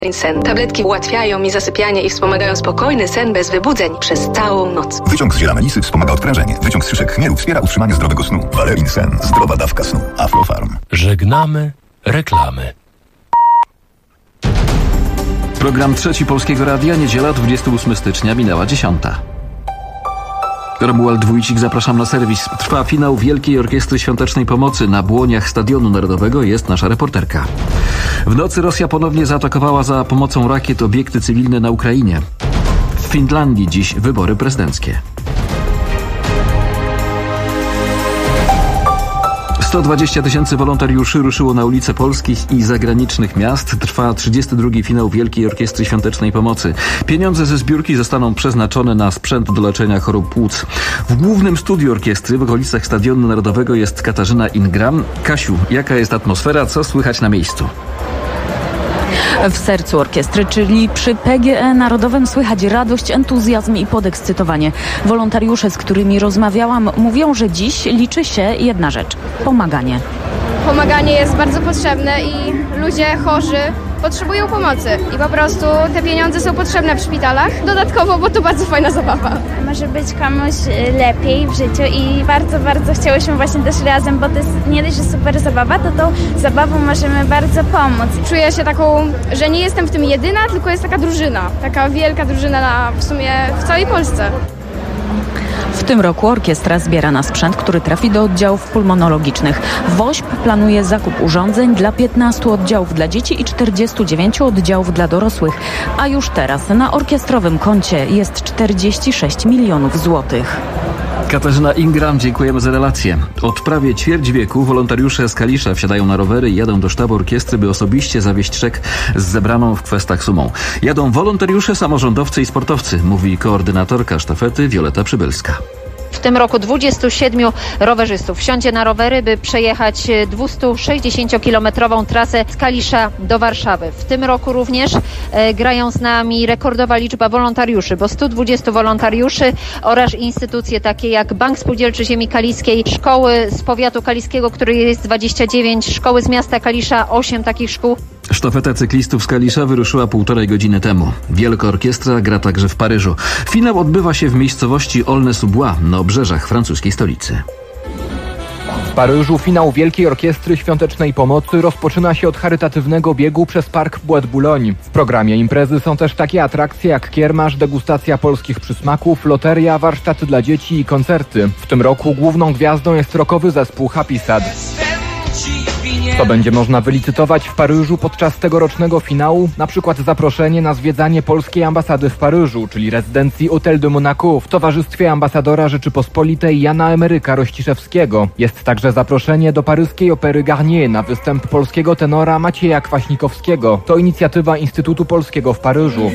Sen. Tabletki ułatwiają mi zasypianie i wspomagają spokojny sen bez wybudzeń przez całą noc. Wyciąg z ziela melisy wspomaga odprężenie. Wyciąg z szyszek chmielu wspiera utrzymanie zdrowego snu. Valerin Sen. Zdrowa dawka snu. Aflofarm. Żegnamy reklamy. Program Trzeci Polskiego Radia, niedziela 28 stycznia, minęła 10. Romuald Wójcik, zapraszam na serwis. Trwa finał Wielkiej Orkiestry Świątecznej Pomocy. Na błoniach Stadionu Narodowego jest nasza reporterka. W nocy Rosja ponownie zaatakowała za pomocą rakiet obiekty cywilne na Ukrainie. W Finlandii dziś wybory prezydenckie. 120 000 wolontariuszy ruszyło na ulice polskich i zagranicznych miast. Trwa 32. finał Wielkiej Orkiestry Świątecznej Pomocy. Pieniądze ze zbiórki zostaną przeznaczone na sprzęt do leczenia chorób płuc. W głównym studiu orkiestry w okolicach Stadionu Narodowego jest Katarzyna Ingram. Kasiu, jaka jest atmosfera? Co słychać na miejscu? W sercu orkiestry, czyli przy PGE Narodowym, słychać radość, entuzjazm i podekscytowanie. Wolontariusze, z którymi rozmawiałam, mówią, że dziś liczy się jedna rzecz – pomaganie. Pomaganie jest bardzo potrzebne i ludzie chorzy potrzebują pomocy i po prostu te pieniądze są potrzebne w szpitalach. Dodatkowo, bo to bardzo fajna zabawa. Może być komuś lepiej w życiu i bardzo, bardzo chciałyśmy właśnie też razem, bo to jest nie dość, że super zabawa, to tą zabawą możemy bardzo pomóc. Czuję się taką, że nie jestem w tym jedyna, tylko jest taka drużyna, taka wielka drużyna w sumie w całej Polsce. W tym roku orkiestra zbiera na sprzęt, który trafi do oddziałów pulmonologicznych. WOŚP planuje zakup urządzeń dla 15 oddziałów dla dzieci i 49 oddziałów dla dorosłych. A już teraz na orkiestrowym koncie jest 46 milionów złotych. Katarzyna Ingram, dziękujemy za relację. Od prawie ćwierć wieku wolontariusze z Kalisza wsiadają na rowery i jadą do sztabu orkiestry, by osobiście zawieźć czek z zebraną w Kwestach sumą. Jadą wolontariusze, samorządowcy i sportowcy, mówi koordynatorka sztafety Wioleta Przybylska. W tym roku 27 rowerzystów wsiądzie na rowery, by przejechać 260-kilometrową trasę z Kalisza do Warszawy. W tym roku również grają z nami rekordowa liczba wolontariuszy, bo 120 wolontariuszy oraz instytucje takie jak Bank Spółdzielczy Ziemi Kaliskiej, szkoły z powiatu kaliskiego, których jest 29, szkoły z miasta Kalisza, 8 takich szkół. Sztafeta cyklistów z Kalisza wyruszyła 1,5 godziny temu. Wielka orkiestra gra także w Paryżu. Finał odbywa się w miejscowości Aulnay-sous-Bois na obrzeżach francuskiej stolicy. W Paryżu finał Wielkiej Orkiestry Świątecznej Pomocy rozpoczyna się od charytatywnego biegu przez park Bois de Boulogne. W programie imprezy są też takie atrakcje jak kiermasz, degustacja polskich przysmaków, loteria, warsztaty dla dzieci i koncerty. W tym roku główną gwiazdą jest rockowy zespół Happy Sad. Co będzie można wylicytować w Paryżu podczas tegorocznego finału? Na przykład zaproszenie na zwiedzanie polskiej ambasady w Paryżu, czyli rezydencji Hôtel de Monaco w towarzystwie ambasadora Rzeczypospolitej Jana Emeryka Rościszewskiego. Jest także zaproszenie do paryskiej opery Garnier na występ polskiego tenora Macieja Kwaśnikowskiego. To inicjatywa Instytutu Polskiego w Paryżu.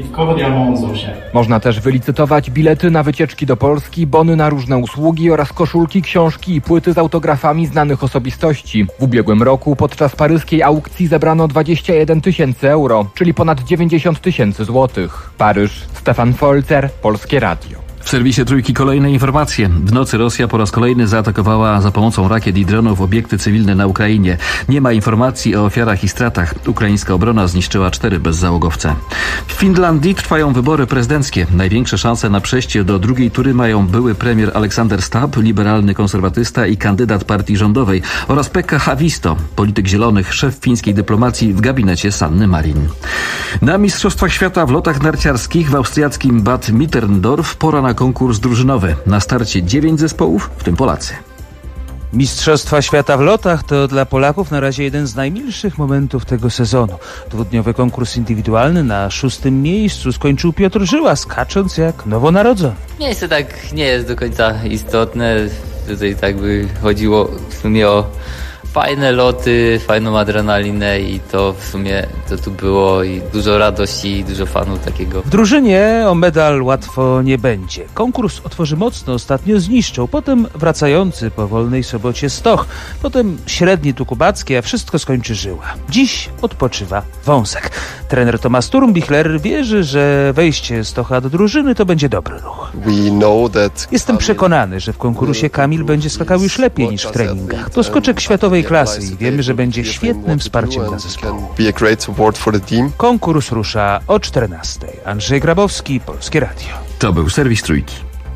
Można też wylicytować bilety na wycieczki do Polski, bony na różne usługi oraz koszulki, książki i płyty z autografami znanych osobistości. W ubiegłym roku podczas paryskiej aukcji zebrano 21 000 euro, czyli ponad 90 000 złotych. Paryż, Stefan Folzer, Polskie Radio. W serwisie Trójki kolejne informacje. W nocy Rosja po raz kolejny zaatakowała za pomocą rakiet i dronów obiekty cywilne na Ukrainie. Nie ma informacji o ofiarach i stratach. Ukraińska obrona zniszczyła 4 bezzałogowce. W Finlandii trwają wybory prezydenckie. Największe szanse na przejście do drugiej tury mają były premier Aleksander Stubb, liberalny konserwatysta i kandydat partii rządowej, oraz Pekka Haavisto, polityk zielonych, szef fińskiej dyplomacji w gabinecie Sanny Marin. Na Mistrzostwach Świata w lotach narciarskich w austriackim Bad Mitterndorf pora na konkurs drużynowy. Na starcie 9 zespołów, w tym Polacy. Mistrzostwa Świata w lotach to dla Polaków na razie jeden z najmilszych momentów tego sezonu. Dwudniowy konkurs indywidualny na 6. miejscu skończył Piotr Żyła, skacząc jak nowonarodzony. Miejsce tak nie jest do końca istotne. Tutaj tak by chodziło w sumie o fajne loty, fajną adrenalinę i to w sumie to tu było i dużo radości i dużo fanu takiego. W drużynie o medal łatwo nie będzie. Konkurs otworzy mocno, ostatnio zniszczą, potem wracający po wolnej sobocie Stoch, potem średni Tukubacki, a wszystko skończy Żyła. Dziś odpoczywa Wąsek. Trener Tomasz Turmbichler wierzy, że wejście Stocha do drużyny to będzie dobry ruch. Jestem przekonany, że w konkursie Kamil będzie skakał już lepiej niż w treningach. To skoczek światowej pierwszej klasy i wiemy, że będzie świetnym wsparciem dla zespołu. Konkurs rusza o 14:00. Andrzej Grabowski, Polskie Radio. To był serwis Trójki.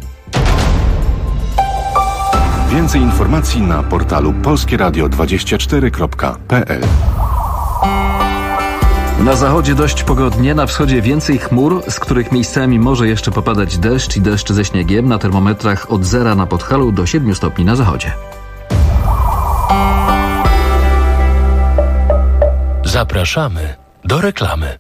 Więcej informacji na portalu polskieradio24.pl. Na zachodzie dość pogodnie, na wschodzie więcej chmur, z których miejscami może jeszcze popadać deszcz i deszcz ze śniegiem. Na termometrach od 0 na Podhalu do 7 stopni na zachodzie. Zapraszamy do reklamy.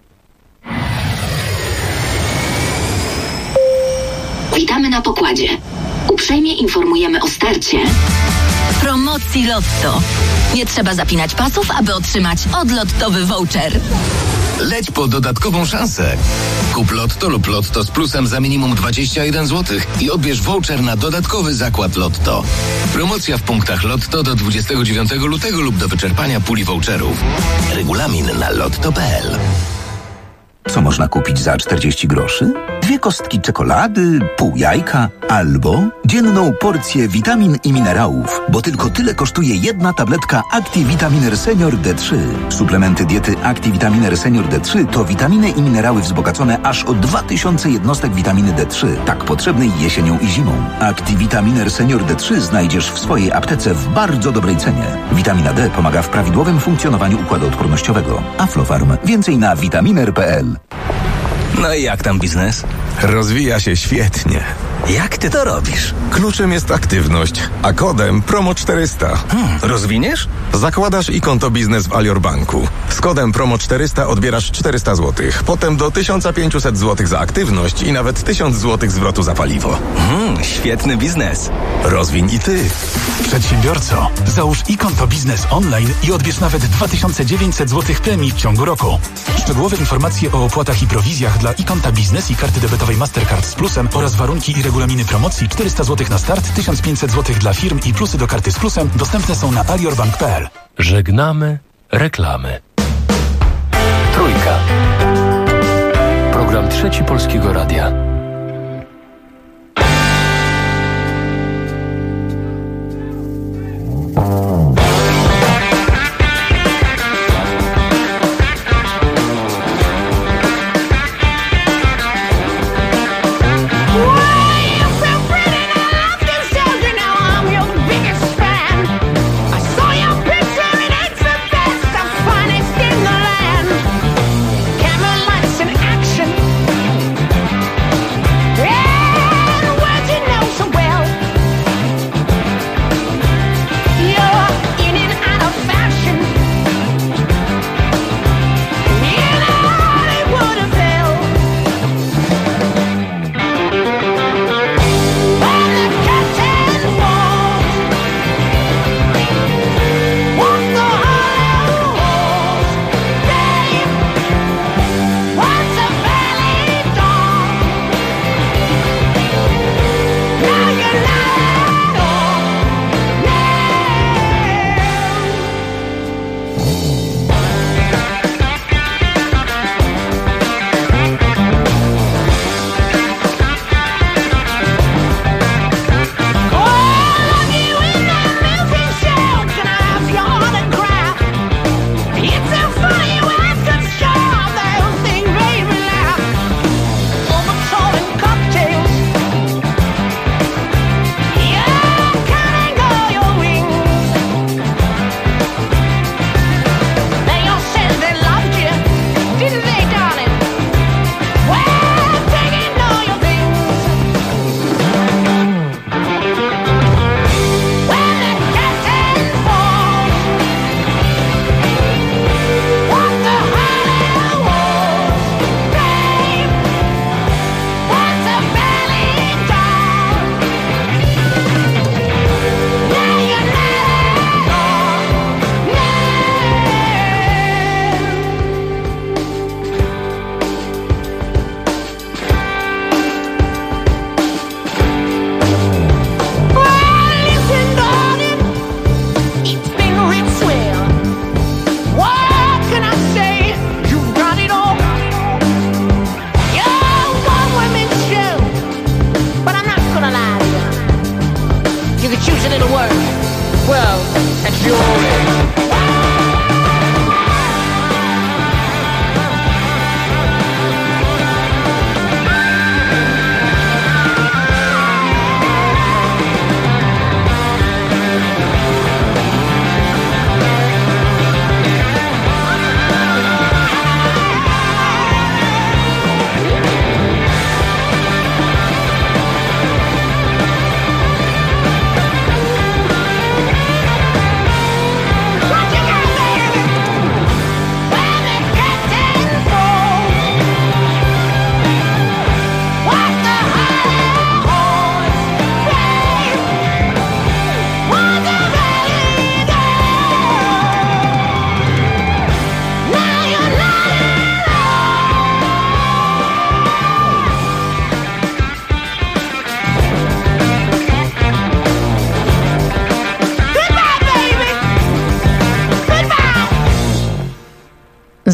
Witamy na pokładzie. Uprzejmie informujemy o starcie promocji Lotto. Nie trzeba zapinać pasów, aby otrzymać odlottowy voucher. Leć po dodatkową szansę. Kup Lotto lub Lotto z plusem za minimum 21 zł i odbierz voucher na dodatkowy zakład Lotto. Promocja w punktach Lotto do 29 lutego lub do wyczerpania puli voucherów. Regulamin na lotto.pl. Co można kupić za 40 groszy? 2 kostki czekolady, pół jajka albo dzienną porcję witamin i minerałów, bo tylko tyle kosztuje jedna tabletka ActiVitaminer Senior D3. Suplementy diety ActiVitaminer Senior D3 to witaminy i minerały wzbogacone aż o 2000 jednostek witaminy D3, tak potrzebnej jesienią i zimą. ActiVitaminer Senior D3 znajdziesz w swojej aptece w bardzo dobrej cenie. Witamina D pomaga w prawidłowym funkcjonowaniu układu odpornościowego. Aflofarm. Więcej na vitaminer.pl. No i jak tam biznes? Rozwija się świetnie. Jak ty to robisz? Kluczem jest aktywność, a kodem PROMO400. Rozwiniesz? Zakładasz i konto biznes w Alior Banku. Z kodem PROMO400 odbierasz 400 zł. Potem do 1500 zł za aktywność i nawet 1000 zł zwrotu za paliwo. Świetny biznes. Rozwiń i ty. Przedsiębiorco, załóż konto biznes online i odbierz nawet 2900 zł premii w ciągu roku. Szczegółowe informacje o opłatach i prowizjach dla konta biznes i karty debetowej Mastercard z plusem oraz warunki i regulaminy promocji 400 zł na start, 1500 zł dla firm i plusy do karty z plusem dostępne są na aliorbank.pl. Żegnamy reklamy. Trójka. Program Trzeci Polskiego Radia.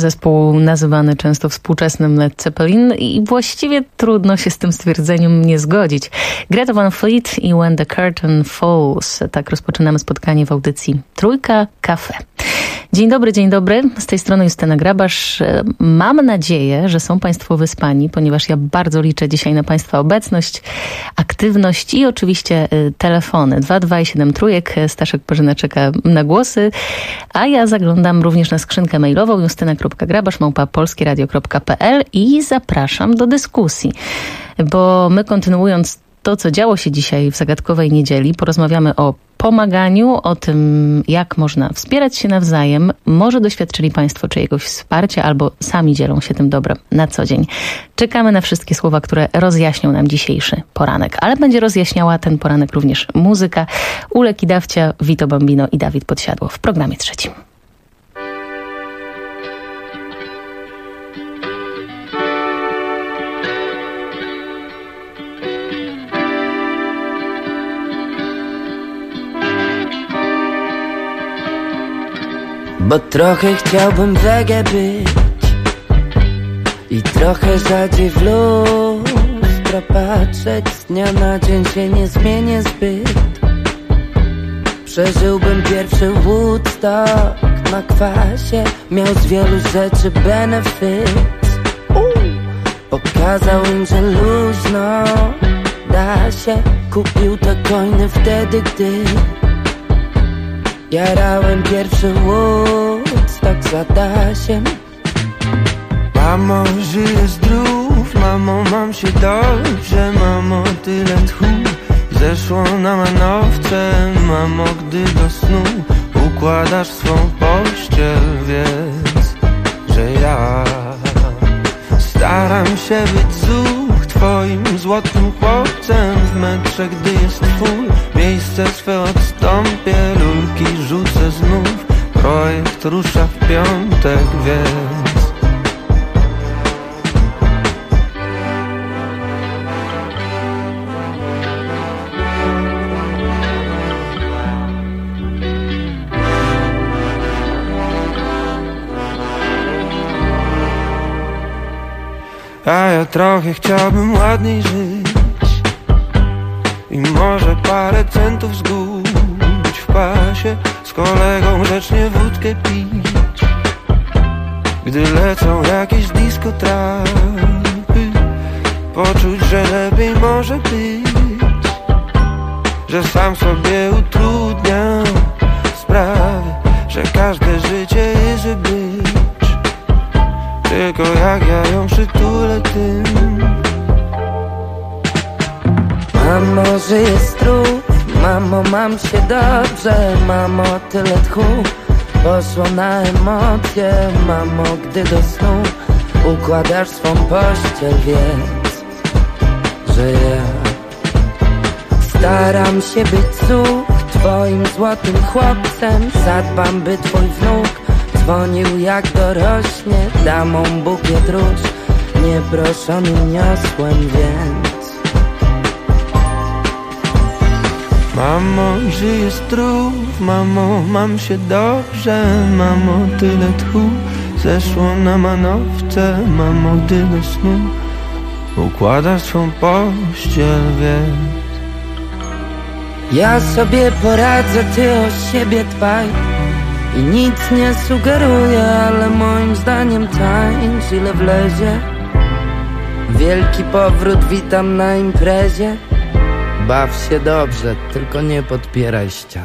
Zespół nazywany często współczesnym Led Zeppelin i właściwie trudno się z tym stwierdzeniem nie zgodzić. Greta Van Fleet i When the Curtain Falls. Tak rozpoczynamy spotkanie w audycji Trójka Cafe. Dzień dobry. Z tej strony Justyna Grabasz. Mam nadzieję, że są Państwo wyspani, ponieważ ja bardzo liczę dzisiaj na Państwa obecność, aktywność i oczywiście telefony 22 i 7 trójek. Staszek Perzyna czeka na głosy, a ja zaglądam również na skrzynkę mailową justyna.grabasz@polskieradio.pl i zapraszam do dyskusji, bo my kontynuując to, co działo się dzisiaj w Zagadkowej Niedzieli, porozmawiamy o pomaganiu, o tym, jak można wspierać się nawzajem. Może doświadczyli Państwo czyjegoś wsparcia albo sami dzielą się tym dobrem na co dzień. Czekamy na wszystkie słowa, które rozjaśnią nam dzisiejszy poranek, ale będzie rozjaśniała ten poranek również muzyka. Ule Kidawcia, Vito Bambino i Dawid Podsiadło w programie trzecim. Bo trochę chciałbym wege być i trochę rzadziej w lustro patrzeć. Z dnia na dzień się nie zmienię zbyt. Przeżyłbym pierwszy Woodstock na kwasie. Miał z wielu rzeczy benefit. Pokazał im, że luźno da się. Kupił te coiny wtedy, gdy jarałem pierwszy Woodstock za Dasiem. Mamo, żyję zdrów, mamo, mam się dobrze. Mamo, tyle tchu zeszło na manowce. Mamo, gdy do snu układasz swą pościel, wiedz, że ja staram się być zuch twoim złotym chłopcem. W metrze, gdy jest twój, miejsce swe odstąpię. Lulki rzucę znów, projekt rusza w piątek, więc a ja trochę chciałbym ładniej żyć i może parę centów zgubić w pasie. Z kolegą grzecznie wódkę pić, gdy lecą jakieś disco trapy. Poczuć, że lepiej może być, że sam sobie utrudniam sprawę, że każde życie jest być. Tylko jak ja ją przytulę tym. Mamo, żyję zdrów, mamo, mam się dobrze. Mamo, tyle tchu poszło na emocje. Mamo, gdy do snu układasz swą pościel, wiedz, że ja staram się być zuch twoim złotym chłopcem. Zadbam, by twój wnuk dzwonił jak dorośnie. Damą bukiet róż nieproszony niosłem, więc mamo, żyję zdrów, mamo, mam się dobrze. Mamo, tyle tchu zeszło na manowce. Mamo, gdy do snu układasz swą pościel, więc ja sobie poradzę, ty o siebie dbaj. I nic nie sugeruję, ale moim zdaniem tańcz ile wlezie. Wielki powrót witam na imprezie. Baw się dobrze, tylko nie podpieraj ścian.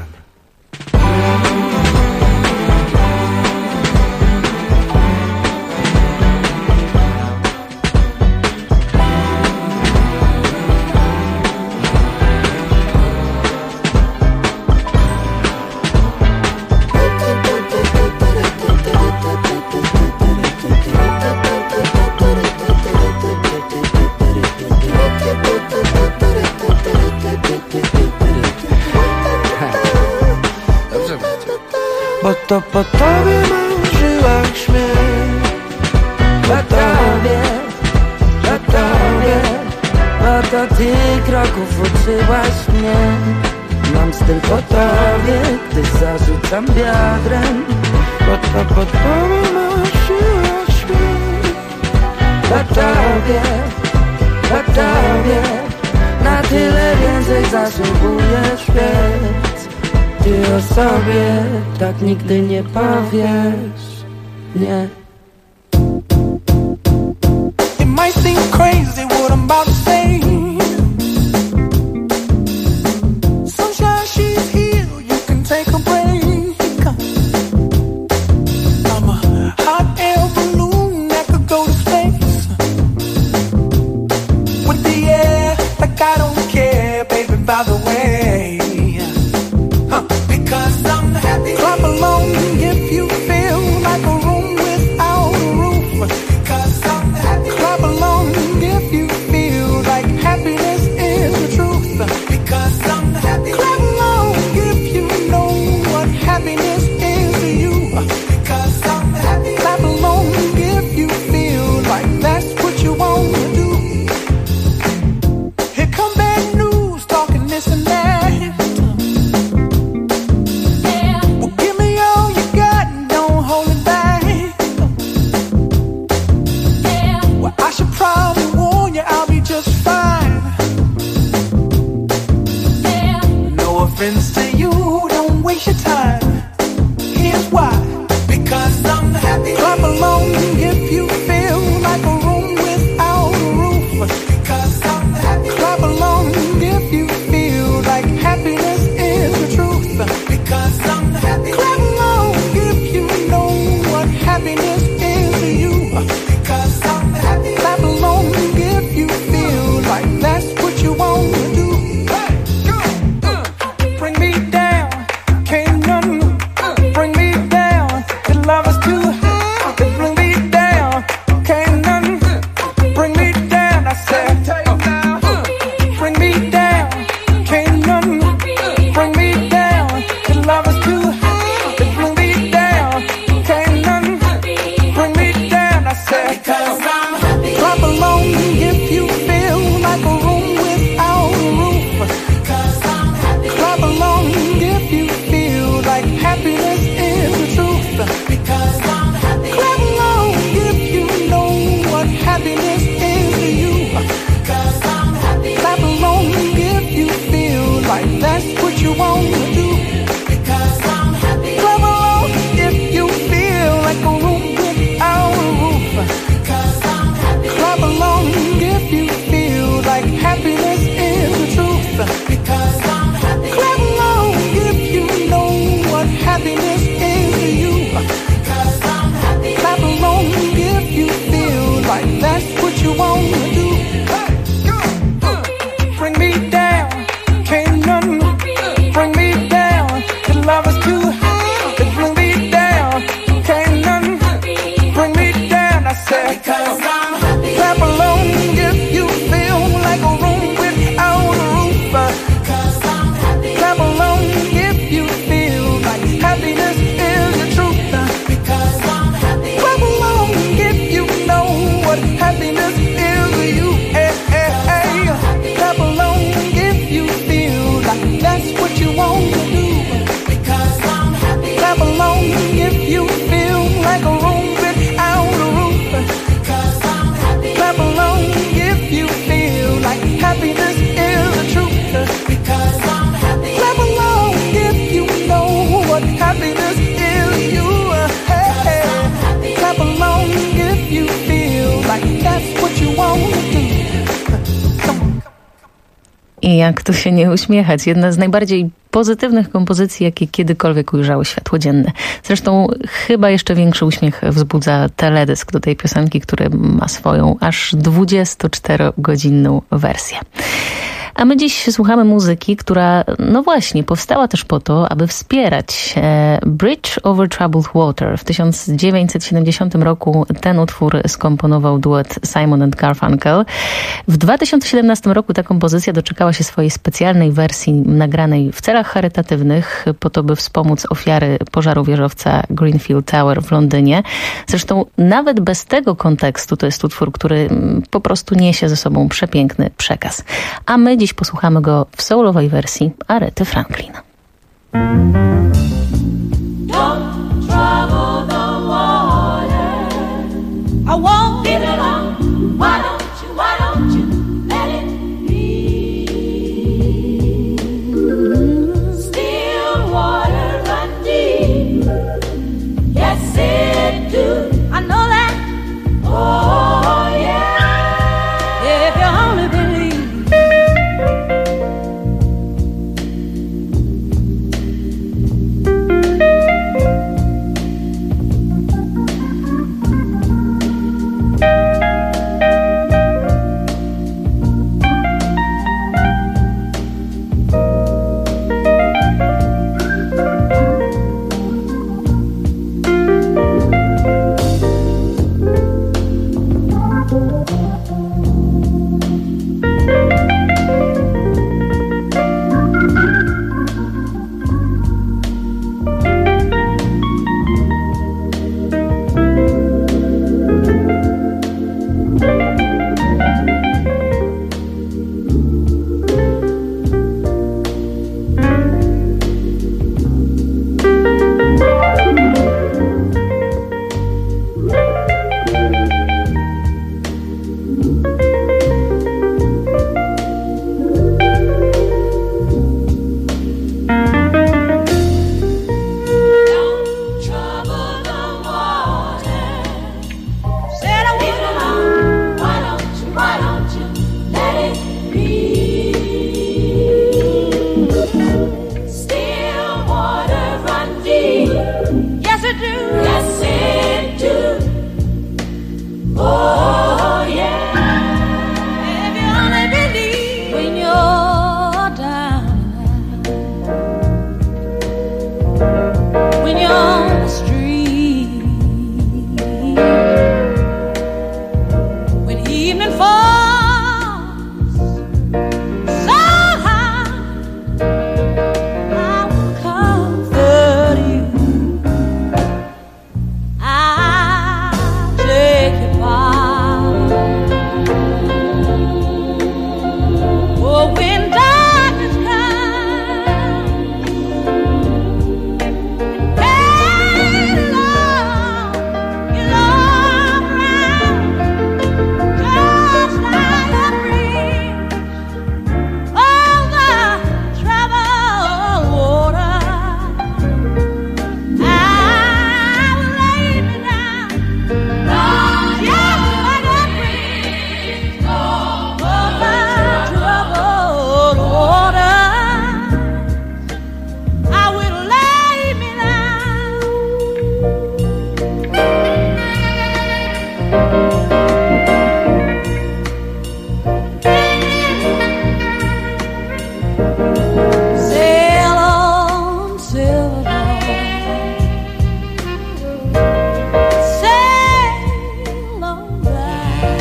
bo to po tobie marzyłam śmierć. Po tobie, bo to ty kroków uczyłaś mnie. Mam styl po tobie, gdy zarzucam biodrem. Bo to po tobie marzyłam Dla tobie na tyle więcej zasługujesz, więc ty o sobie tak nigdy nie powiesz, nie. It might seem crazy what I'm about to say. Sunshine, she's here, you can take a break. I'm a hot air balloon that could go to space. With the air, like I don't care, baby, by the way. Because I'm happy. Clap along if you feel like a room without a roof. Because I'm happy. Clap along if you feel like happiness is the truth. Because I'm happy. Clap along if you know what happiness is to you. Because I'm happy. Clap along if you feel like that's what you want to do. Here come bad news, talking this and that. Well, give me all you got and don't hold it back. Well, I should probably warn you, I'll be just fine. No offense to you, don't waste your time. Here's why. Because I'm happy. Clap along if you feel like a room without a roof. Because I'm happy. Clap along if you feel like happiness is the truth. Because I'm happy. Clap along if you know what happiness is to you. Because I'm happy. Clap along if you feel like that's what you want to do. Bring me down, can't none bring me down. The love is too high. Bring me down, can't none bring me down. I said, bring me down, can't none bring me down. The love is too high. Bring me down, can't none bring me down. I said, because I'm happy. Clap along if you feel like a room without a roof. Because I'm happy. Clap along if you feel like happiness is the truth. Because I'm happy. Clap along if you know what happiness is to you. Because I'm happy. Clap along if you feel like that's what you want to do. Because I'm happy. Clap along if you feel like a room without a roof. Because I'm happy. Clap along if you feel like happiness is the truth. Because I'm happy. Clap along if you know what happiness is to you. Because I'm happy. Clap along if you feel like that's what you want to do. Bring me down, can't none bring me down. The love is too high. Bring me down, can't none bring me down. I said, because I'm happy. Clap along if you feel like a room without a roof. Because I'm happy. Clap along if you feel like happiness is the truth. Because I'm happy. Clap along if you know what happiness is to you. Hey, hey, hey. Clap along if you feel like that's what you want to do. Because I'm happy. Clap along if you feel like a room without a roof. Because I'm happy. Clap along if you feel like happiness is the truth. Because I'm happy. Clap along if you know what happiness is to you. Hey, hey. Clap along if you feel like that's what you want to do. I jak tu się nie uśmiechać, jedna z najbardziej pozytywnych kompozycji, jakie kiedykolwiek ujrzały światło dzienne. Zresztą chyba jeszcze większy uśmiech wzbudza teledysk do tej piosenki, który ma swoją aż 24-godzinną wersję. A my dziś słuchamy muzyki, która, no właśnie, powstała też po to, aby wspierać Bridge Over Troubled Water. W 1970 roku ten utwór skomponował duet Simon and Garfunkel. W 2017 roku ta kompozycja doczekała się swojej specjalnej wersji nagranej w celach charytatywnych, po to, by wspomóc ofiary pożaru wieżowca Greenfield Tower w Londynie. Zresztą nawet bez tego kontekstu to jest utwór, który po prostu niesie ze sobą przepiękny przekaz. A my dziś posłuchamy go w soulowej wersji Arety Franklin. Don't trouble the water. I won't get it on. evening falls so high, I will comfort you. I'll take your part. Oh, when darkness comes and love, you'll all around just like a breeze over troubled water. I will lay me down, just like a breeze over troubled water. I will lay me down. Sail on, silver, sail on by.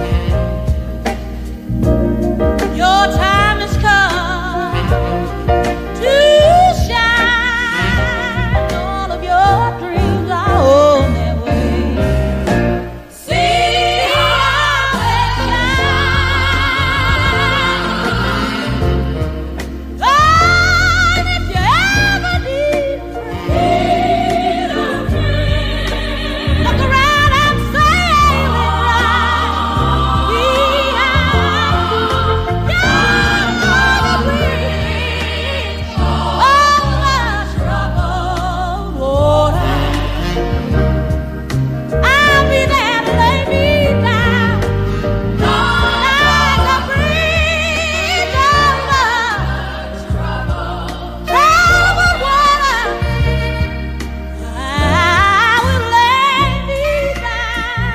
Your time has come to shine. All of your dreams are on their way. See how they shine. God, if you ever need a friend, look around and sailing right. We have got a bridge over troubled water. I'll be there to lay me down like a bridge over troubled water. I will lay me down.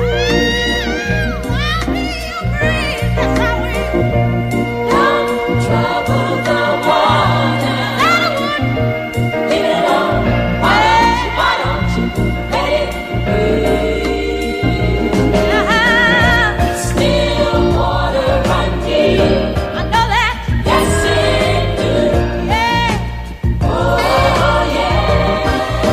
I'll be your bridge, yes I will. Don't trouble the water. Leave it alone. Why don't you let it breathe? Still water run deep. I know that. Yes it do. Yeah. Oh yeah.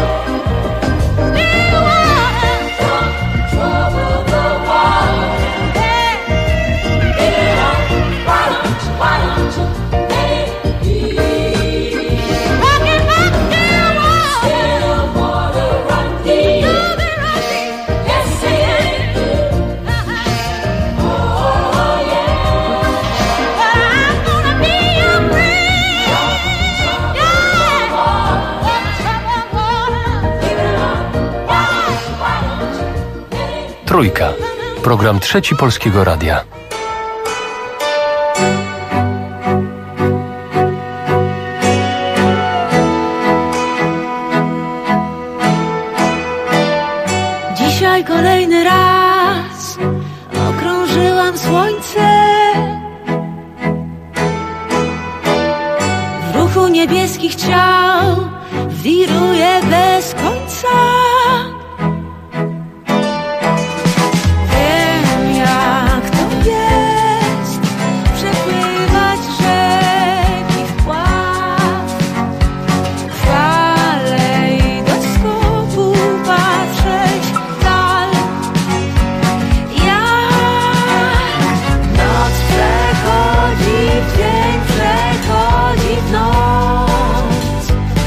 Still water. Don't trouble the water. Leave it alone. Why don't you let it breathe? Talking about still water run deep. Yes it do. Oh yeah. But I'm gonna be your friend. Yeah. Over troubled water. Leave it alone. Why don't you let it Trójka. Program Trzeci Polskiego Radia. Dzisiaj kolejny raz okrążyłam słońce. W ruchu niebieskich ciał wiruje bez końca. Wiem jak to jest przepływać rzeki wpław. Kalejdoskopu patrzeć w dal. Jak noc przechodzi w dzień, przechodzi w noc.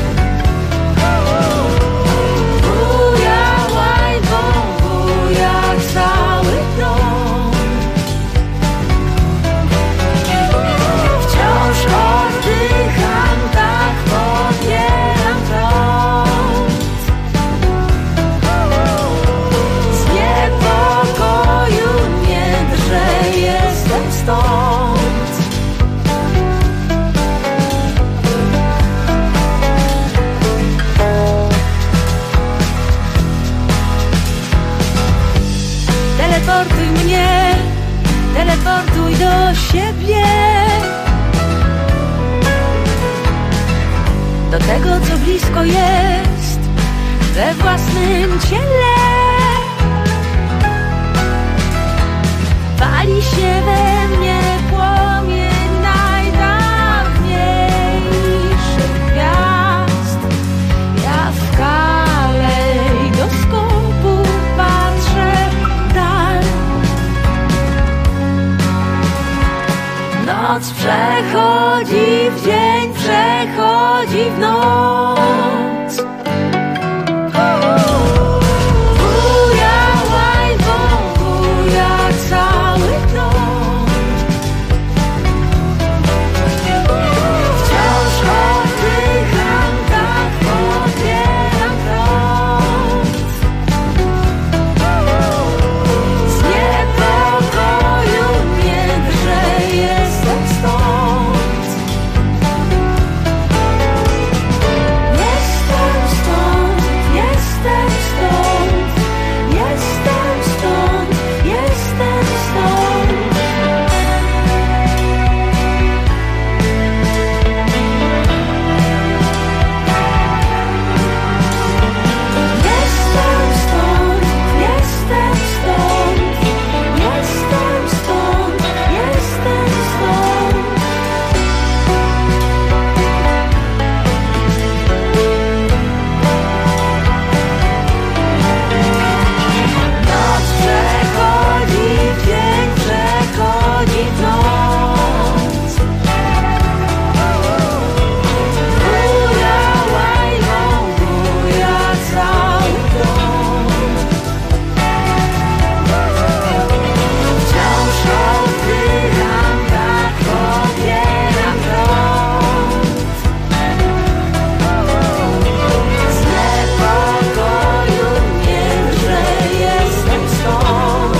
Bujała i buja cały dom. Wciąż oddycham, tak podbieram prąd. Z niepokoju nie drże, jestem stąd. Teleportuj mnie, teleportuj do siebie. Do tego, co blisko jest, we własnym ciele. Noc przechodzi w dzień, przechodzi w noc. Buja łajbą, buja cały dom. Wciąż oddycham, tak pobieram prąd. Z niepokoju mnie drze, jestem stąd. Jestem stąd, jestem stąd. Jestem stąd, jestem stąd. Jestem stąd, jestem stąd. Jestem stąd, jestem stąd. Noc przechodzi w dzień, przechodzi w noc. Buja łajbą, buja cały dom. Wciąż oddycham, tak pobieram prąd. Z niepokoju mnie drze, jestem stąd.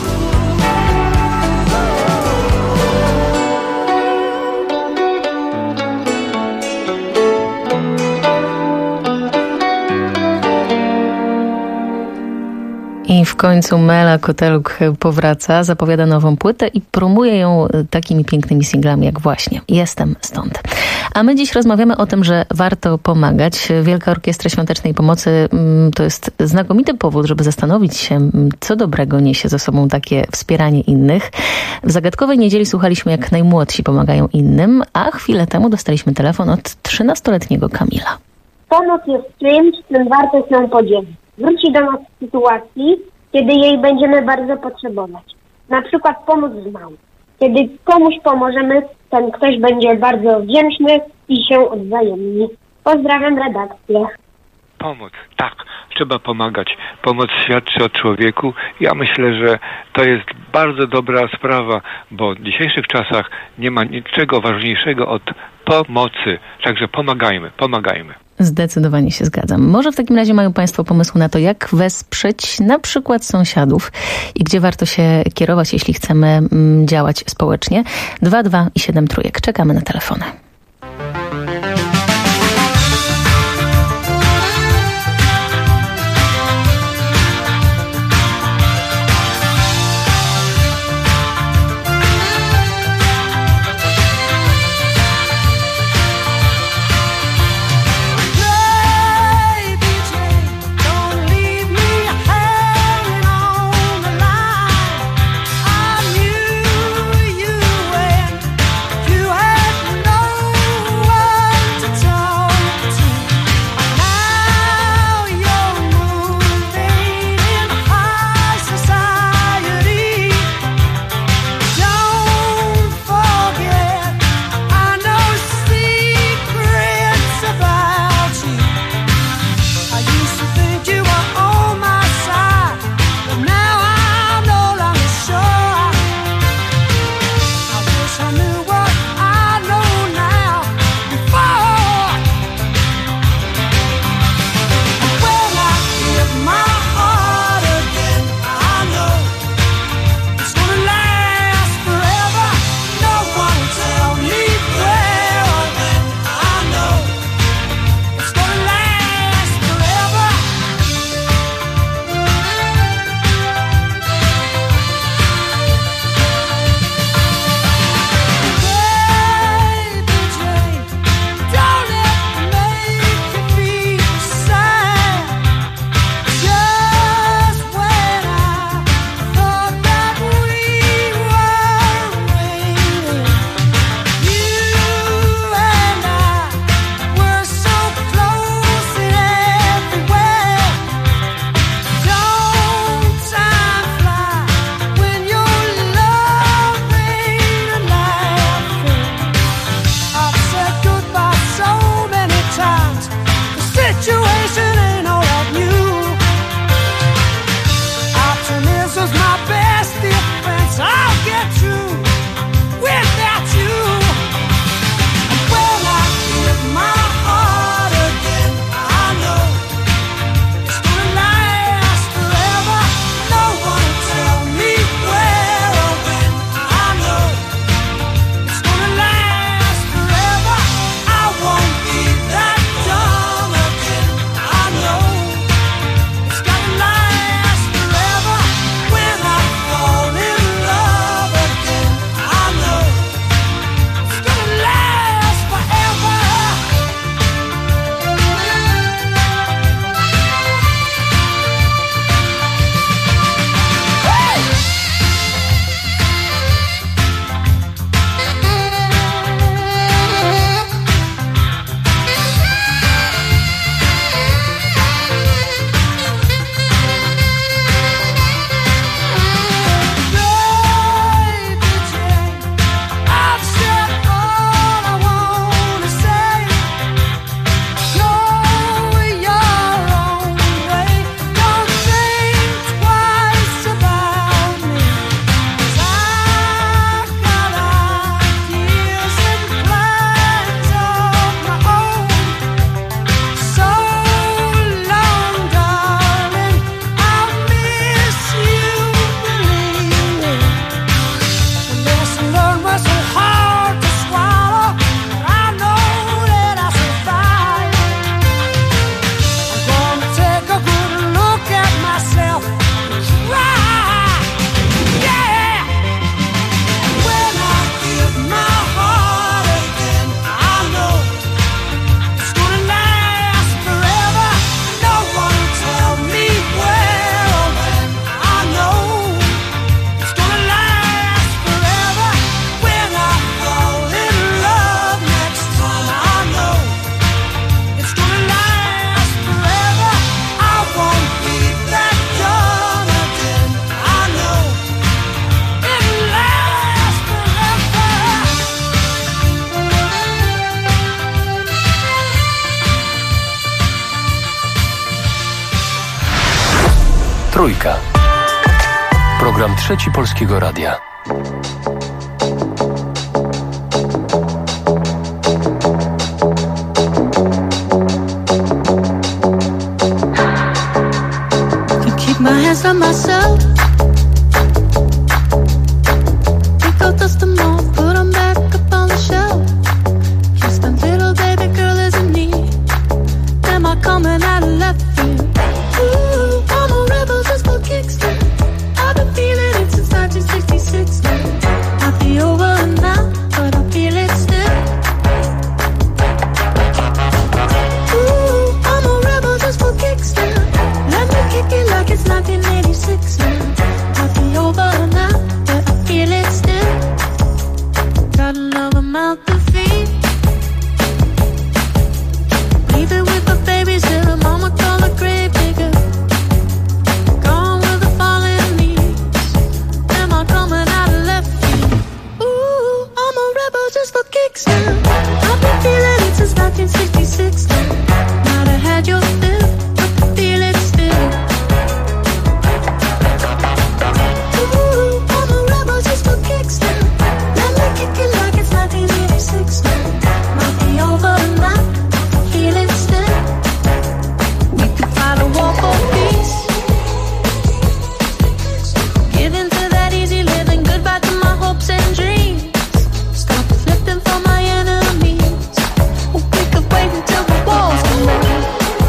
I w końcu Mela Koteluk powraca, zapowiada nową płytę i promuje ją takimi pięknymi singlami jak właśnie Jestem stąd. A my dziś rozmawiamy o tym, że warto pomagać. Wielka Orkiestra Świątecznej Pomocy to jest znakomity powód, żeby zastanowić się, co dobrego niesie ze sobą takie wspieranie innych. W Zagadkowej Niedzieli słuchaliśmy, jak najmłodsi pomagają innym, a chwilę temu dostaliśmy telefon od 13-letniego Kamila. Pomoc jest czymś, czym warto się podzielić. Wróci do nas w sytuacji, kiedy jej będziemy bardzo potrzebować. Na przykład pomoc z małym. Kiedy komuś pomożemy, ten ktoś będzie bardzo wdzięczny i się odwzajemni. Pozdrawiam redakcję. Pomoc, tak, trzeba pomagać. Pomoc świadczy o człowieku. Ja myślę, że to jest bardzo dobra sprawa, bo w dzisiejszych czasach nie ma niczego ważniejszego od pomocy. Także pomagajmy. Zdecydowanie się zgadzam. Może w takim razie mają Państwo pomysł na to, jak wesprzeć na przykład sąsiadów i gdzie warto się kierować, jeśli chcemy działać społecznie. 22 i 7 trójek. Czekamy na telefony. I knew you when you had no Trójka. Program Trzeci Polskiego Radia. Keep my hands on myself. Pick out dust them off, put them back up on the shelf. Just a little baby girl isn't me. Am I coming out of left field? Ooh, I'm a rebel just for kicks now. I've been feeling it since 1966 now. Might be over now, but I feel it still. Ooh, I'm a rebel just for kicks now. Let me kick it like it's 1986 now. Might be over now, but I feel it still. Got another mouth to feed. Leave it with the babies till mama call a grave digger. Gone with the fallen leaves. Am I coming out of left field? Ooh, I'm a rebel just for kicks now. I've been feeling it since 1966 now. Might have had your fill, but I feel it still. Ooh, I'm a rebel just for kicks now. Let me kick it like it's 1986 now. Might be over now, I feel it still. We could fight a war for peace. Give in to that easy living, goodbye to my hopes and dreams. Stop flipping for my enemies. We could wait until the walls come down.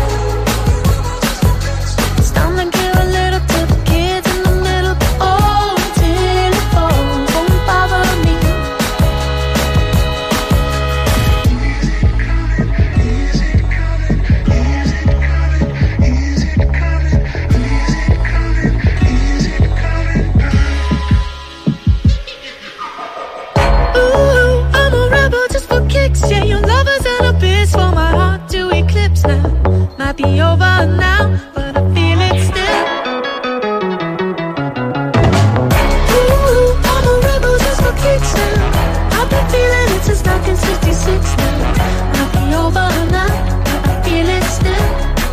It's time to give a little to the kids in the middle. Oh, till it falls, won't bother me. Ooh, I'm a rebel just for kicks. Yeah, your lovers and a bitch for my heart to eclipse now. Might be over now, but I feel it still. Ooh, I'm a rebel just for kicks now. I've been feeling it since 1966 now. Might be over now, but I feel it still.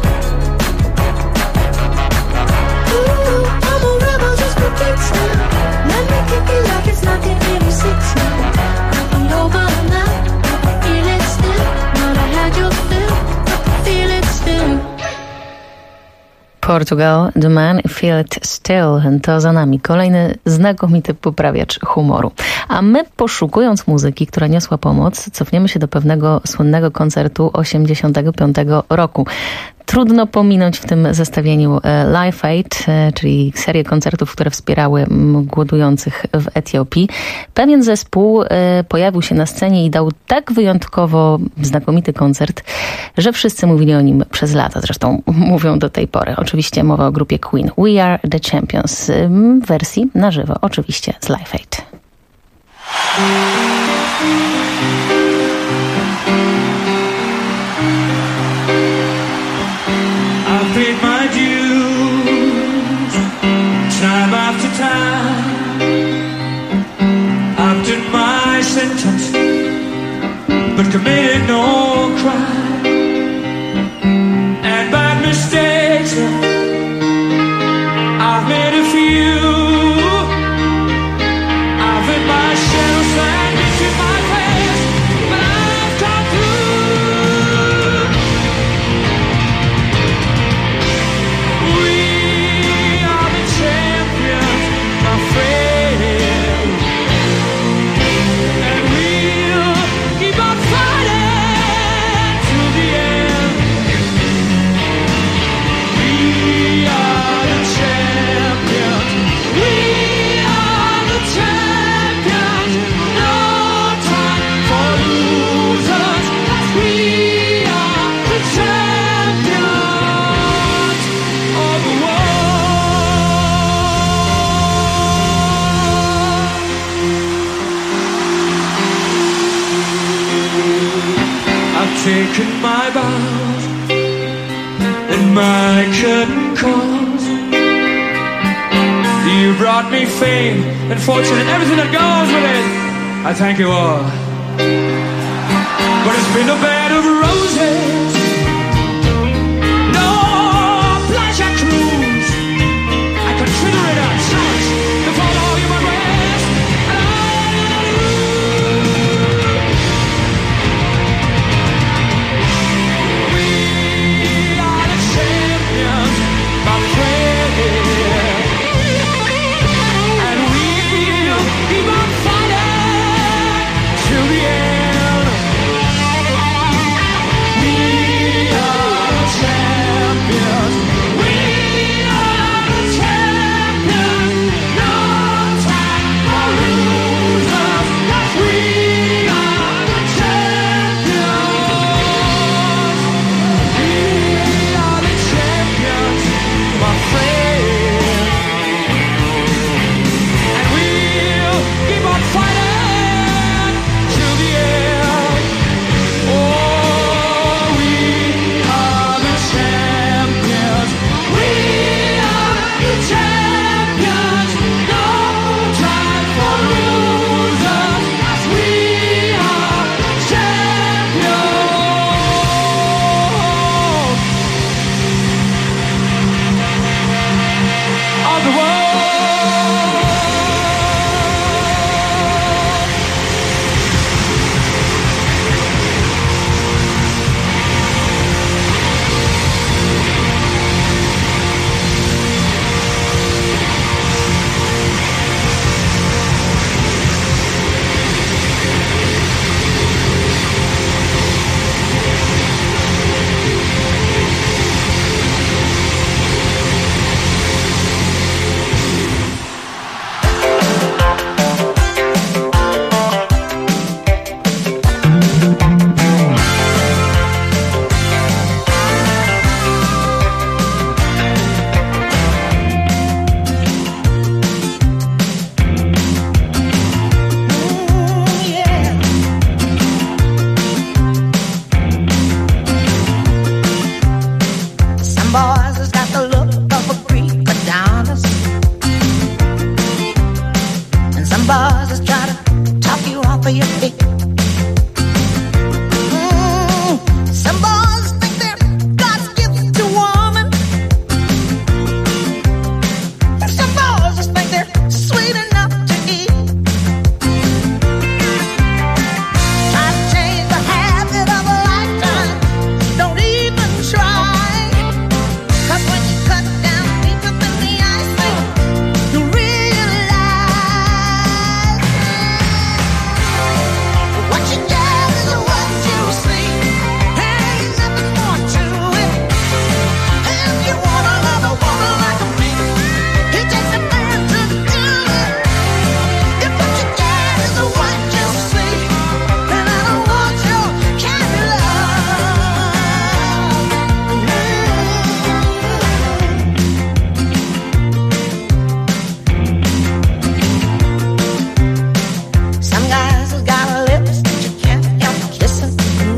Ooh, I'm a rebel just for kicks now. Let me kick it like it's 1986 now. Might be over now, but I feel it still. Might have had your fill, but I feel it still. Portugal, The Man Feel It Still. To za nami kolejny znakomity poprawiacz humoru. A my, poszukując muzyki, która niosła pomoc, cofniemy się do pewnego słynnego koncertu 1985 roku. Trudno pominąć w tym zestawieniu Live Aid, czyli serię koncertów, które wspierały głodujących w Etiopii. Pewien zespół pojawił się na scenie i dał tak wyjątkowo znakomity koncert, że wszyscy mówili o nim przez lata. Zresztą mówią do tej pory. Oczywiście mowa o grupie Queen. We Are The Champions w wersji na żywo, oczywiście z Live Aid. I've paid my dues time after time. I've done my sentence, but committed no crime. And by mistakes, I've made a few. I've hit my shells and into my past, but I've come through. We are the champions, my friend, and we'll keep on fighting till the end. We are the champions. We are the champions. No time for losers. We are the champions of the world. I've taken my bows and my curtain calls. You brought me fame and fortune and everything that goes with it. I thank you all. But it's been a bed of roses, no pleasure cruise. Some bosses try to talk you off of your feet. Some boys think they're God's gift to woman. Some boys just think they're sweet enough to eat. Try to change the habit of a lifetime. Don't even try. 'Cause when you cut down deeper than the icing, you realize what you get is what you see. Ain't nothing more to it. If you wanna love a woman like me, it takes a man to do it. If what you get is what you see, then I don't want your kind of Some guys have got lips that you can't help kissing.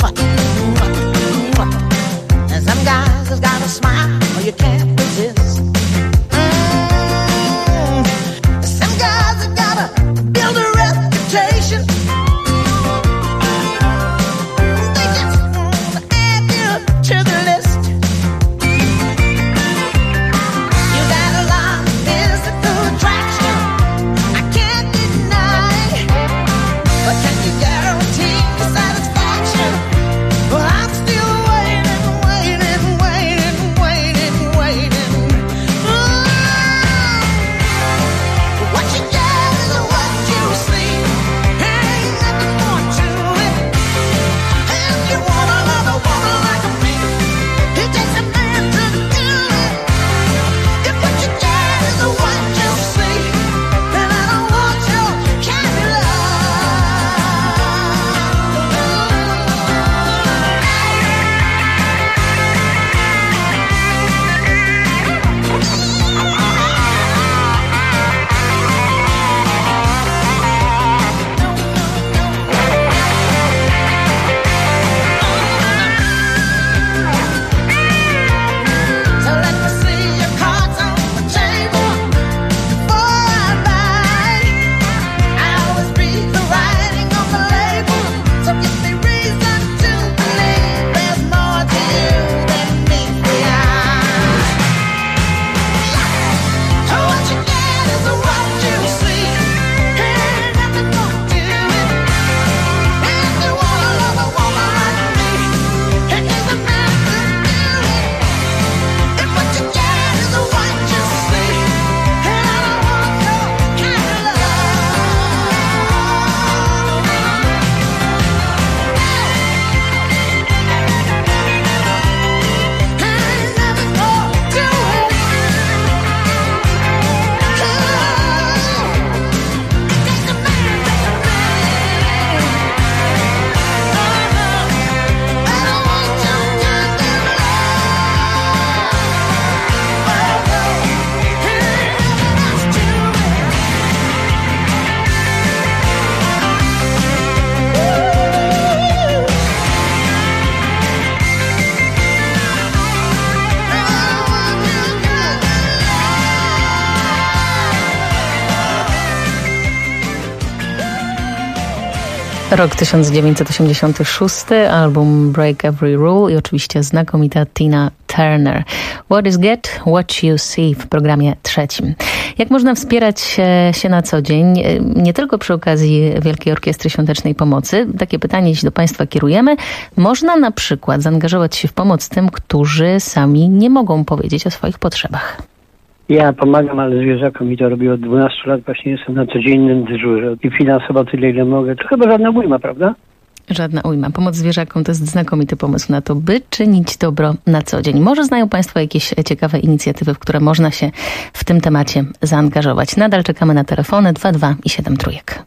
And some guys have got a smile you can't resist. Some guys have got to build a reputation. They just add you to the list. You got a lot of physical attraction, I can't deny. But can you guarantee your satisfaction? Well, I'm still waiting. What you get is what you see. Ain't nothing more to it. If you wanna love a woman like me, it takes a man to do it. If what you get is what you see, then I don't want your kind of So let me see your cards on the table before I buy. I always read the writing on the label, so give me reason to believe there's more to you than meets the eye. So what you get is what you see. Ain't nothing more to it. If you wanna love a woman like me, it takes a man to do it. If what you get is what you see, and I don't want your kind of ain't nothing more to it. Rok 1986, album Break Every Rule i oczywiście znakomita Tina Turner. What is Get, What You See w programie trzecim. Jak można wspierać się na co dzień, nie tylko przy okazji Wielkiej Orkiestry Świątecznej Pomocy? Takie pytanie dziś do Państwa kierujemy. Można na przykład zaangażować się w pomoc tym, którzy sami nie mogą powiedzieć o swoich potrzebach. Ja pomagam, ale zwierzakom i to robię od 12 lat. Właśnie jestem na codziennym dyżurze. I finansowo tyle, ile mogę. To chyba żadna ujma, prawda? Żadna ujma. Pomoc zwierzakom to jest znakomity pomysł na to, by czynić dobro na co dzień. Może znają Państwo jakieś ciekawe inicjatywy, w które można się w tym temacie zaangażować. Nadal czekamy na telefony 22 i 7 trójek.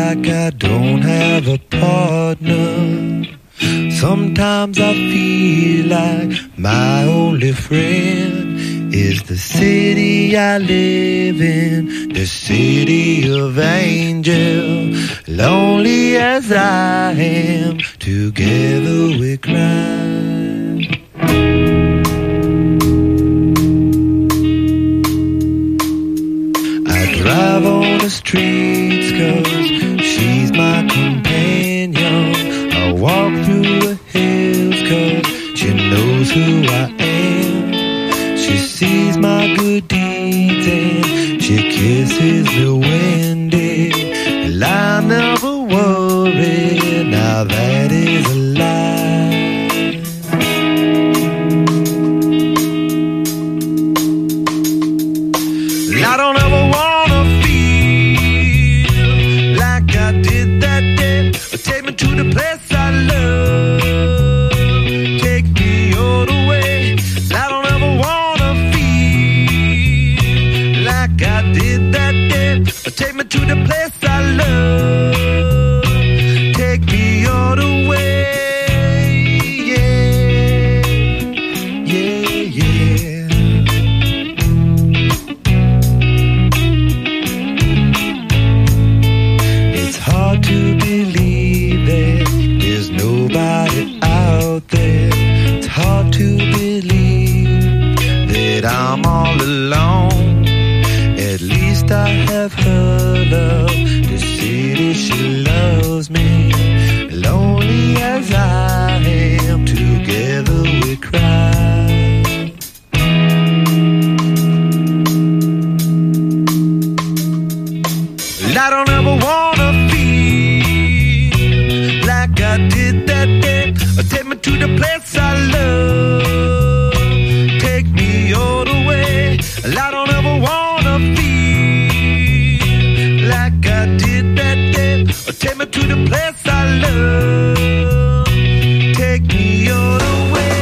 like I don't have a partner. Sometimes I feel like my only friend is the city I live in, the city of angels. Lonely as I am, together we cry. I drive on the streets 'cause she's my companion. I walk through the hills 'cause she knows who I am. She sees my good deeds and she kisses me when and I never worry. Now that is a lie. I don't ever wanna feel like I did that day. Take me to the place I love. Take me all the way. I don't ever wanna feel like I did that day. Take me to the place I love. Take me all the way. Yeah, yeah, yeah. It's hard to believe that there's nobody out there. It's hard to believe that I'm all alone. At least I have her love. The city, she loves me. Lonely as I am, together we cry. I don't ever wanna feel like I did that day. Take me to the place I love. Take me all the way. I don't ever wanna feel like I did that day. Take me to the place I love. Take me all the way.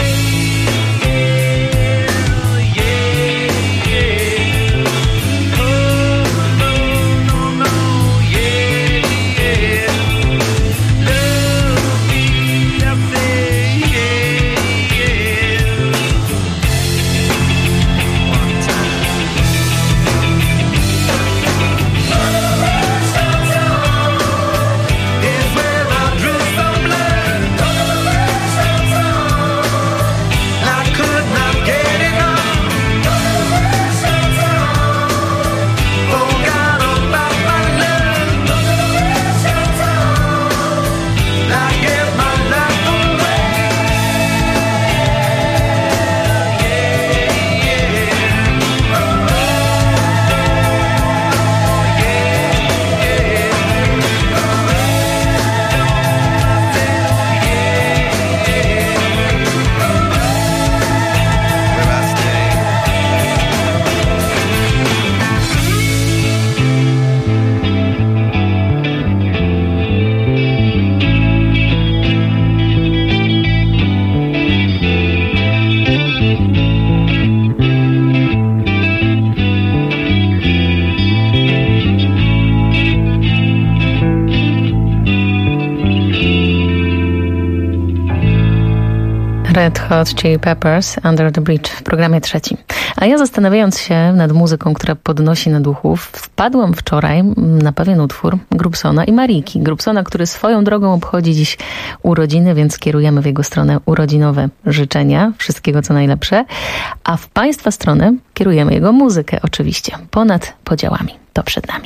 Red Hot Chili Peppers, Under the Bridge w programie trzecim. A ja zastanawiając się nad muzyką, która podnosi na duchów, wpadłam wczoraj na pewien utwór Grubsona i Mariki. Grubsona, który swoją drogą obchodzi dziś urodziny, więc kierujemy w jego stronę urodzinowe życzenia. Wszystkiego co najlepsze. A w Państwa stronę kierujemy jego muzykę oczywiście. Ponad podziałami. To przed nami.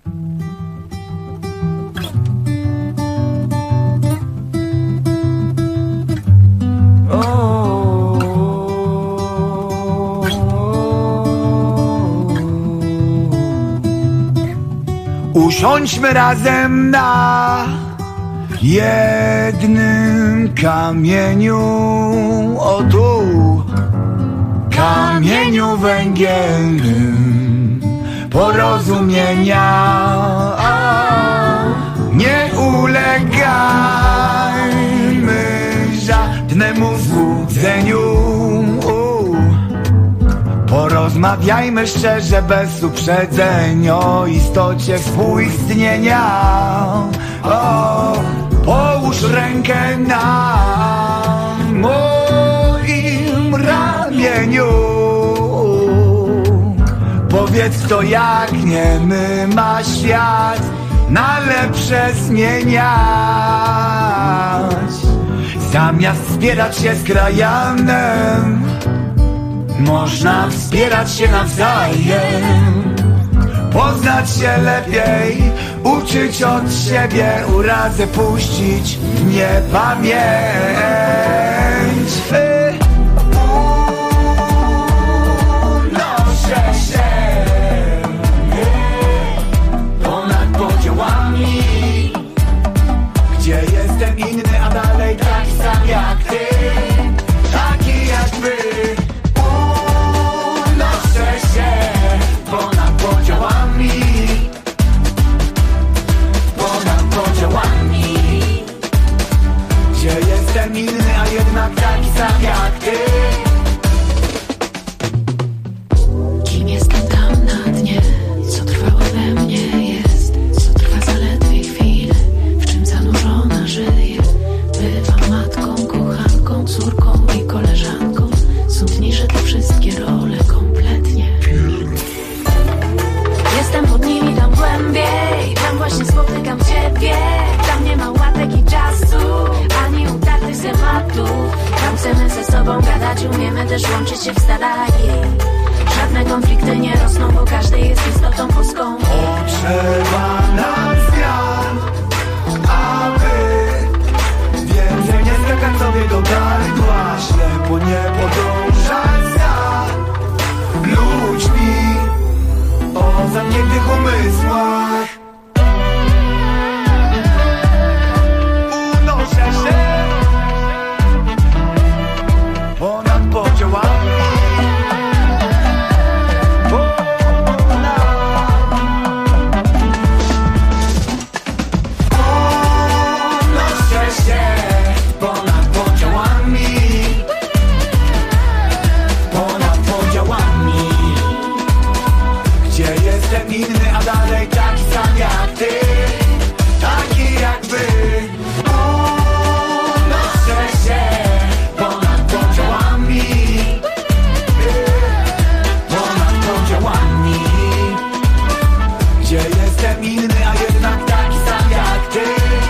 Usiądźmy razem na jednym kamieniu, o tu, kamieniu węgielnym porozumienia. Nie ulegajmy żadnemu złudzeniu, porozmawiajmy Rozmawiajmy szczerze, bez uprzedzeń o istocie współistnienia. O, połóż rękę na moim ramieniu. Powiedz to, jak nie my ma świat na lepsze zmieniać. Zamiast wspierać się z krajanem, można wspierać się nawzajem. Poznać się lepiej, uczyć od siebie, urazę puścić, nie pamięć. Unoszę się ponad podziałami, gdzie jestem inny, a dalej taki sam jak ty, taki jak wy. Unoszę się ponad podziałami, ponad podziałami, gdzie jestem inny, a jednak taki sam jak ty. Kim jestem tam na dnie? Co trwało we mnie jest? Co trwa zaledwie chwilę? W czym zanurzona żyje? Bywam matką, kochanką, córką i koleżanką. Zmniejszę te wszystkie role kompletnie. Jestem pod nimi tam głębiej, tam właśnie spotykam ciebie. Tam nie ma łatek i czasu, ani utartych schematów. Tam chcemy ze sobą gadać, umiemy też łączyć się w stadach. Żadne konflikty nie rosną, bo każdy jest istotą boską. Potrzeba nam zmian, aby więcej nie skakać sobie do gardła, ślepo nie podążać za ludźmi o zamkniętych umysłach. Unoszę się ponad podziałami. Unoszę się ponad podziałami, ponad podziałami, gdzie jestem inny, a dalej taki sam jak ty, taki jak wy. Unoszę się ponad podziałami, ponad podziałami, gdzie jestem inny, a jednak taki sam jak ty.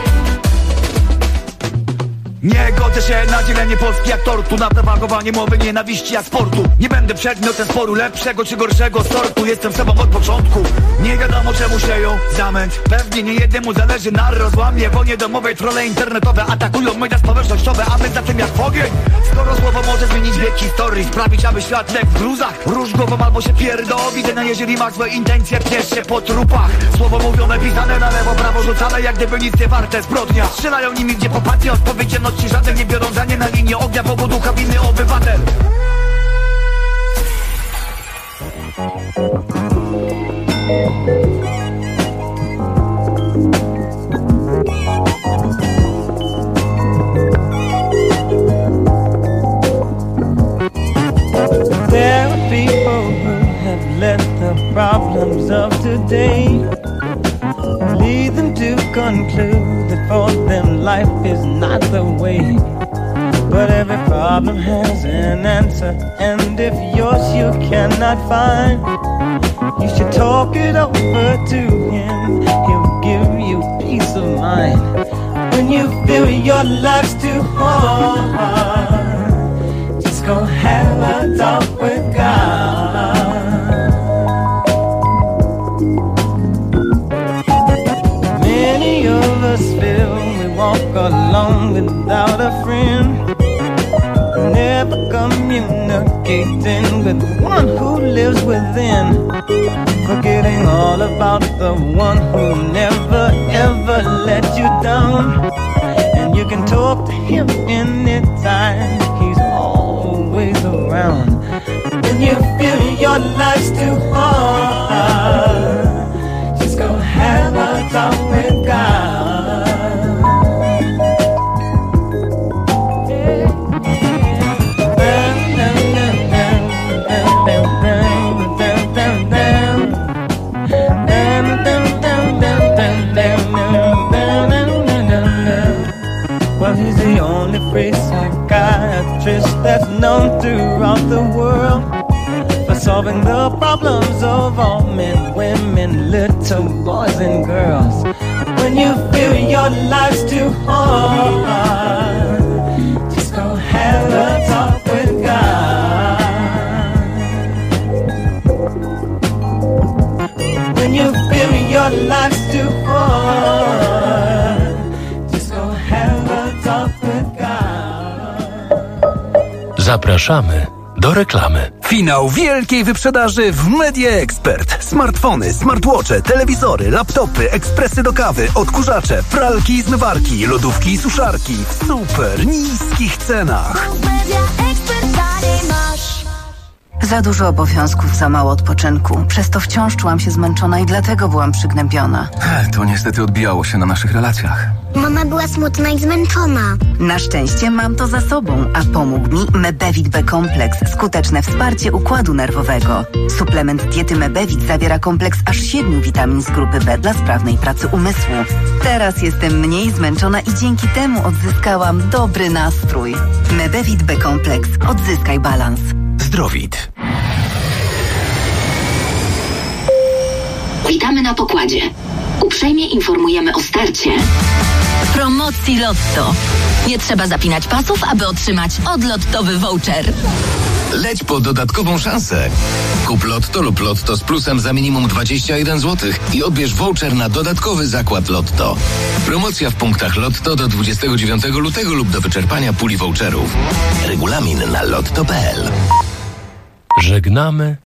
Nie godzę się na dzielenie Polski jak tortu, na propagowanie mowy nienawiści jak sportu. Nie będę przedmiotem sporu lepszego czy gorszego sortu. Jestem sobą od początku, nie wiadomo czemu sieją zamęt. Pewnie nie jednemu zależy na rozłamie wojnie domowej. Trolle internetowe atakują media społecznościowe, a my za tym jak ogień. Skoro słowo może zmienić bieg historii, sprawić aby świat legł w gruzach, róż głową albo się pierdol. Widzenia, jeżeli masz złe intencje, piesz się po trupach. Słowo mówione, pisane na lewo, prawo rzucane, jak gdyby nic nie warte zbrodnia. Strzelają nimi gdzie popadnie, odpowiedzialności żaden nie biorą za nie. Na linię ognia powodu kabiny obywatel. There are people who have let the problems of today lead them to conclude that for them life is not the way. But every problem has an answer, and if yours you cannot find, you should talk it over to him. He'll give you peace of mind. When you feel your life's too hard, just go have a talk with God. Many of us feel we walk alone without a friend, never communicating with one who lives within, forgetting all about the one who never ever let you down. And you can talk to him anytime, he's always around. When you feel your life's too hard, just go have a talk with God. known throughout the world for solving the problems of all men, women, little boys and girls. When you feel your life's too hard, just go have a talk with God. When you feel your life's too hard, just go have a talk with God. Zapraszamy do reklamy. Finał wielkiej wyprzedaży w Media Expert. Smartfony, smartwatche, telewizory, laptopy, ekspresy do kawy, odkurzacze, pralki i zmywarki, lodówki i suszarki w super niskich cenach. Za dużo obowiązków, za mało odpoczynku. Przez to wciąż czułam się zmęczona i dlatego byłam przygnębiona. To niestety odbijało się na naszych relacjach. Mama była smutna i zmęczona. Na szczęście mam to za sobą, a pomógł mi Mebevit B-kompleks. Skuteczne wsparcie układu nerwowego. Suplement diety Mebevit zawiera kompleks aż 7 witamin z grupy B dla sprawnej pracy umysłu. Teraz jestem mniej zmęczona i dzięki temu odzyskałam dobry nastrój. Mebevit B-kompleks. Odzyskaj balans. Zdrowit. Witamy na pokładzie. Uprzejmie informujemy o starcie promocji Lotto. Nie trzeba zapinać pasów, aby otrzymać odlottowy voucher. Leć po dodatkową szansę. Kup Lotto lub Lotto z plusem za minimum 21 zł i odbierz voucher na dodatkowy zakład Lotto. Promocja w punktach Lotto do 29 lutego lub do wyczerpania puli voucherów. Regulamin na lotto.pl. Żegnamy